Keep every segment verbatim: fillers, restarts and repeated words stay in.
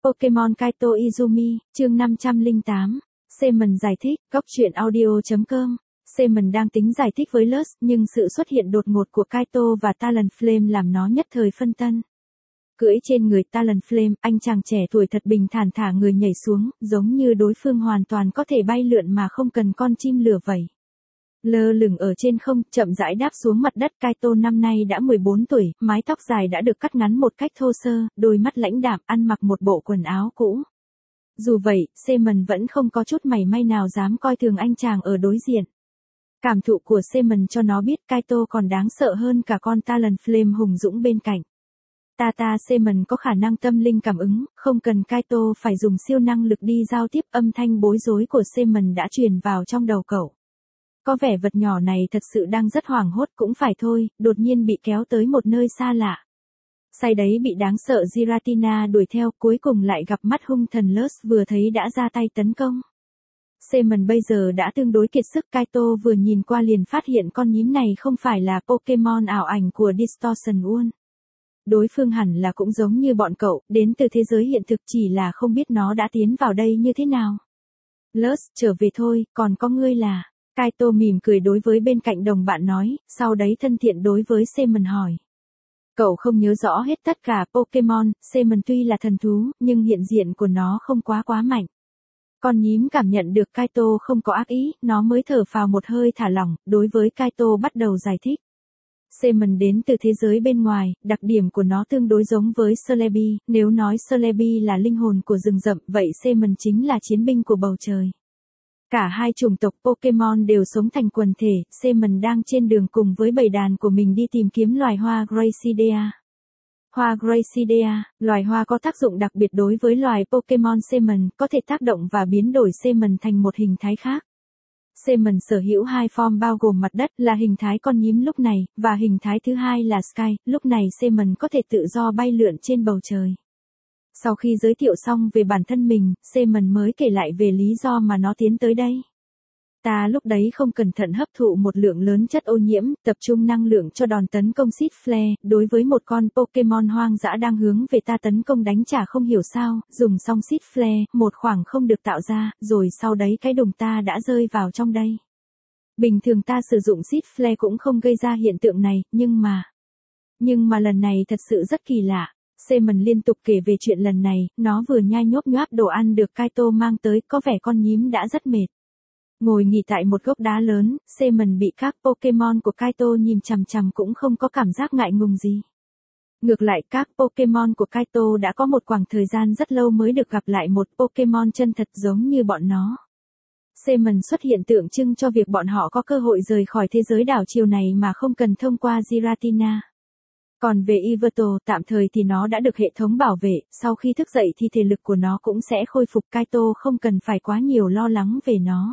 Pokemon Kaito Izumi, chương năm trăm lẻ tám. Seaman giải thích, góc truyện audio chấm com. Seaman đang tính giải thích với Luz, nhưng sự xuất hiện đột ngột của Kaito và Talonflame làm nó nhất thời phân tân. Cưỡi trên người Talonflame, anh chàng trẻ tuổi thật bình thản thả người nhảy xuống, giống như đối phương hoàn toàn có thể bay lượn mà không cần con chim lửa vẩy. Lơ lửng ở trên không, chậm rãi đáp xuống mặt đất. Kaito năm nay đã mười bốn tuổi, mái tóc dài đã được cắt ngắn một cách thô sơ, đôi mắt lãnh đạm, ăn mặc một bộ quần áo cũ. Dù vậy, Seaman vẫn không có chút mảy may nào dám coi thường anh chàng ở đối diện. Cảm thụ của Seaman cho nó biết Kaito còn đáng sợ hơn cả con Talonflame hùng dũng bên cạnh. Tata Seaman có khả năng tâm linh cảm ứng, không cần Kaito phải dùng siêu năng lực đi giao tiếp. Âm thanh bối rối của Seaman đã truyền vào trong đầu cậu. Có vẻ vật nhỏ này thật sự đang rất hoảng hốt. Cũng phải thôi, đột nhiên bị kéo tới một nơi xa lạ. Say đấy bị đáng sợ Giratina đuổi theo, cuối cùng lại gặp mắt hung thần Luz vừa thấy đã ra tay tấn công. Seaman bây giờ đã tương đối kiệt sức. Kaito vừa nhìn qua liền phát hiện con nhím này không phải là Pokemon ảo ảnh của Distortion World. Đối phương hẳn là cũng giống như bọn cậu, đến từ thế giới hiện thực, chỉ là không biết nó đã tiến vào đây như thế nào. Luz, trở về thôi, còn có ngươi là... Kaito mỉm cười đối với bên cạnh đồng bạn nói, sau đấy thân thiện đối với Seaman hỏi. Cậu không nhớ rõ hết tất cả Pokemon. Seaman tuy là thần thú, nhưng hiện diện của nó không quá quá mạnh. Con nhím cảm nhận được Kaito không có ác ý, nó mới thở phào một hơi thả lỏng, đối với Kaito bắt đầu giải thích. Seaman đến từ thế giới bên ngoài, đặc điểm của nó tương đối giống với Celebi. Nếu nói Celebi là linh hồn của rừng rậm, vậy Seaman chính là chiến binh của bầu trời. Cả hai chủng tộc Pokemon đều sống thành quần thể. Seaman đang trên đường cùng với bầy đàn của mình đi tìm kiếm loài hoa Gracidea. Hoa Gracidea, loài hoa có tác dụng đặc biệt đối với loài Pokemon Seaman, có thể tác động và biến đổi Seaman thành một hình thái khác. Seaman sở hữu hai form bao gồm mặt đất là hình thái con nhím lúc này, và hình thái thứ hai là Sky. Lúc này Seaman có thể tự do bay lượn trên bầu trời. Sau khi giới thiệu xong về bản thân mình, Seaman mới kể lại về lý do mà nó tiến tới đây. Ta lúc đấy không cẩn thận hấp thụ một lượng lớn chất ô nhiễm, tập trung năng lượng cho đòn tấn công Seed Flare, đối với một con Pokemon hoang dã đang hướng về ta tấn công đánh trả không hiểu sao, dùng xong Seed Flare, một khoảng không được tạo ra, rồi sau đấy cái đùng ta đã rơi vào trong đây. Bình thường ta sử dụng Seed Flare cũng không gây ra hiện tượng này, nhưng mà... Nhưng mà lần này thật sự rất kỳ lạ. Seaman liên tục kể về chuyện lần này, nó vừa nhai nhốp nháp đồ ăn được Kaito mang tới, có vẻ con nhím đã rất mệt. Ngồi nghỉ tại một gốc đá lớn, Seaman bị các Pokemon của Kaito nhìn chằm chằm cũng không có cảm giác ngại ngùng gì. Ngược lại, các Pokemon của Kaito đã có một khoảng thời gian rất lâu mới được gặp lại một Pokemon chân thật giống như bọn nó. Seaman xuất hiện tượng trưng cho việc bọn họ có cơ hội rời khỏi thế giới đảo chiều này mà không cần thông qua Giratina. Còn về Yveltal, tạm thời thì nó đã được hệ thống bảo vệ, sau khi thức dậy thì thể lực của nó cũng sẽ khôi phục. Kaito không cần phải quá nhiều lo lắng về nó.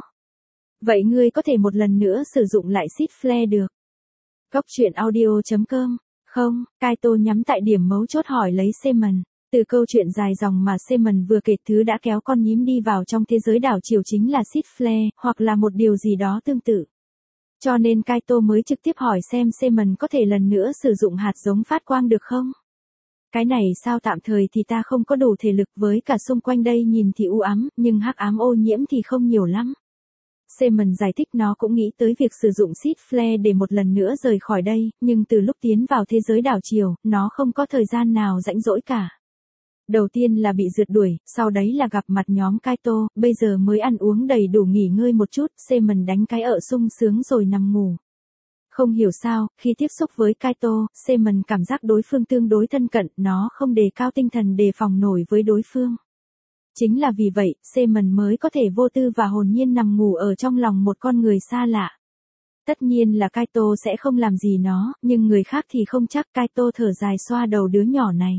Vậy ngươi có thể một lần nữa sử dụng lại Seed Flare được? Góc truyện audio chấm com. Không, Kaito nhắm tại điểm mấu chốt hỏi lấy Seaman. Từ câu chuyện dài dòng mà Seaman vừa kể, thứ đã kéo con nhím đi vào trong thế giới đảo chiều chính là Seed Flare, hoặc là một điều gì đó tương tự. Cho nên Kaito mới trực tiếp hỏi xem Seaman có thể lần nữa sử dụng hạt giống phát quang được không? Cái này sao, tạm thời thì ta không có đủ thể lực, với cả xung quanh đây nhìn thì u ám, nhưng hắc ám ô nhiễm thì không nhiều lắm. Seaman giải thích nó cũng nghĩ tới việc sử dụng Seed Flare để một lần nữa rời khỏi đây, nhưng từ lúc tiến vào thế giới đảo chiều, nó không có thời gian nào rảnh rỗi cả. Đầu tiên là bị rượt đuổi, sau đấy là gặp mặt nhóm Kaito, bây giờ mới ăn uống đầy đủ nghỉ ngơi một chút. Seaman đánh cái ợ sung sướng rồi nằm ngủ. Không hiểu sao, khi tiếp xúc với Kaito, Seaman cảm giác đối phương tương đối thân cận, nó không đề cao tinh thần đề phòng nổi với đối phương. Chính là vì vậy, Seaman mới có thể vô tư và hồn nhiên nằm ngủ ở trong lòng một con người xa lạ. Tất nhiên là Kaito sẽ không làm gì nó, nhưng người khác thì không chắc. Kaito thở dài xoa đầu đứa nhỏ này.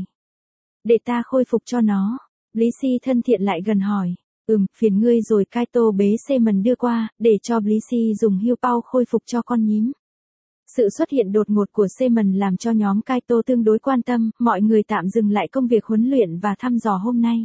Để ta khôi phục cho nó. Blissey thân thiện lại gần hỏi. Ừm, phiền ngươi rồi. Kaito bế Seaman đưa qua, để cho Blissey dùng Heal Pow khôi phục cho con nhím. Sự xuất hiện đột ngột của Seaman làm cho nhóm Kaito tương đối quan tâm, mọi người tạm dừng lại công việc huấn luyện và thăm dò hôm nay.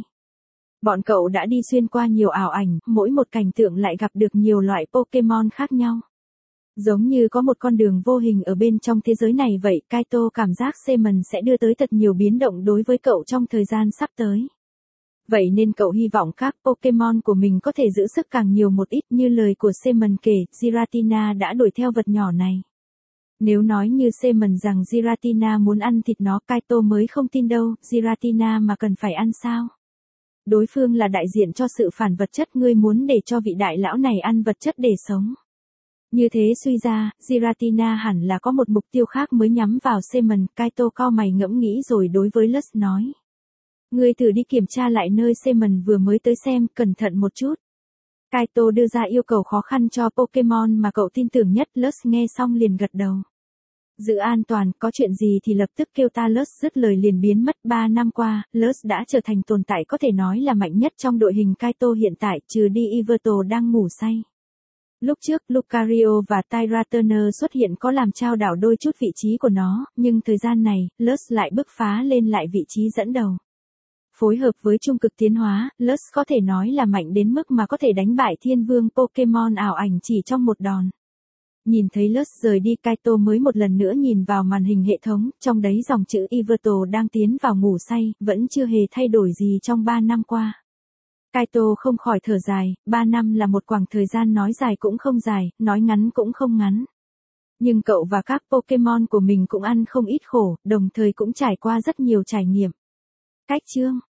Bọn cậu đã đi xuyên qua nhiều ảo ảnh, mỗi một cảnh tượng lại gặp được nhiều loại Pokemon khác nhau. Giống như có một con đường vô hình ở bên trong thế giới này vậy. Kaito cảm giác Seaman sẽ đưa tới thật nhiều biến động đối với cậu trong thời gian sắp tới. Vậy nên cậu hy vọng các Pokémon của mình có thể giữ sức càng nhiều một ít, như lời của Simon kể, Giratina đã đuổi theo vật nhỏ này. Nếu nói như Simon rằng Giratina muốn ăn thịt nó, Kaito mới không tin đâu, Giratina mà cần phải ăn sao? Đối phương là đại diện cho sự phản vật chất, ngươi muốn để cho vị đại lão này ăn vật chất để sống. Như thế suy ra, Giratina hẳn là có một mục tiêu khác mới nhắm vào Simon. Kaito cau mày ngẫm nghĩ rồi đối với Lux nói. Ngươi thử đi kiểm tra lại nơi Simon vừa mới tới xem, cẩn thận một chút. Kaito đưa ra yêu cầu khó khăn cho Pokemon mà cậu tin tưởng nhất. Lux nghe xong liền gật đầu. Giữ an toàn, có chuyện gì thì lập tức kêu ta. Lux dứt lời liền biến mất. Ba năm qua, Lux đã trở thành tồn tại có thể nói là mạnh nhất trong đội hình Kaito hiện tại, trừ đi Yveltal đang ngủ say. Lúc trước, Lucario và Tyra Turner xuất hiện có làm trao đảo đôi chút vị trí của nó, nhưng thời gian này, Lux lại bứt phá lên lại vị trí dẫn đầu. Phối hợp với trung cực tiến hóa, Lux có thể nói là mạnh đến mức mà có thể đánh bại thiên vương Pokemon ảo ảnh chỉ trong một đòn. Nhìn thấy Lux rời đi, Kaito mới một lần nữa nhìn vào màn hình hệ thống, trong đấy dòng chữ Yveltal đang tiến vào ngủ say, vẫn chưa hề thay đổi gì trong ba năm qua. Kaito không khỏi thở dài, ba năm là một khoảng thời gian nói dài cũng không dài, nói ngắn cũng không ngắn. Nhưng cậu và các Pokemon của mình cũng ăn không ít khổ, đồng thời cũng trải qua rất nhiều trải nghiệm. Cách chương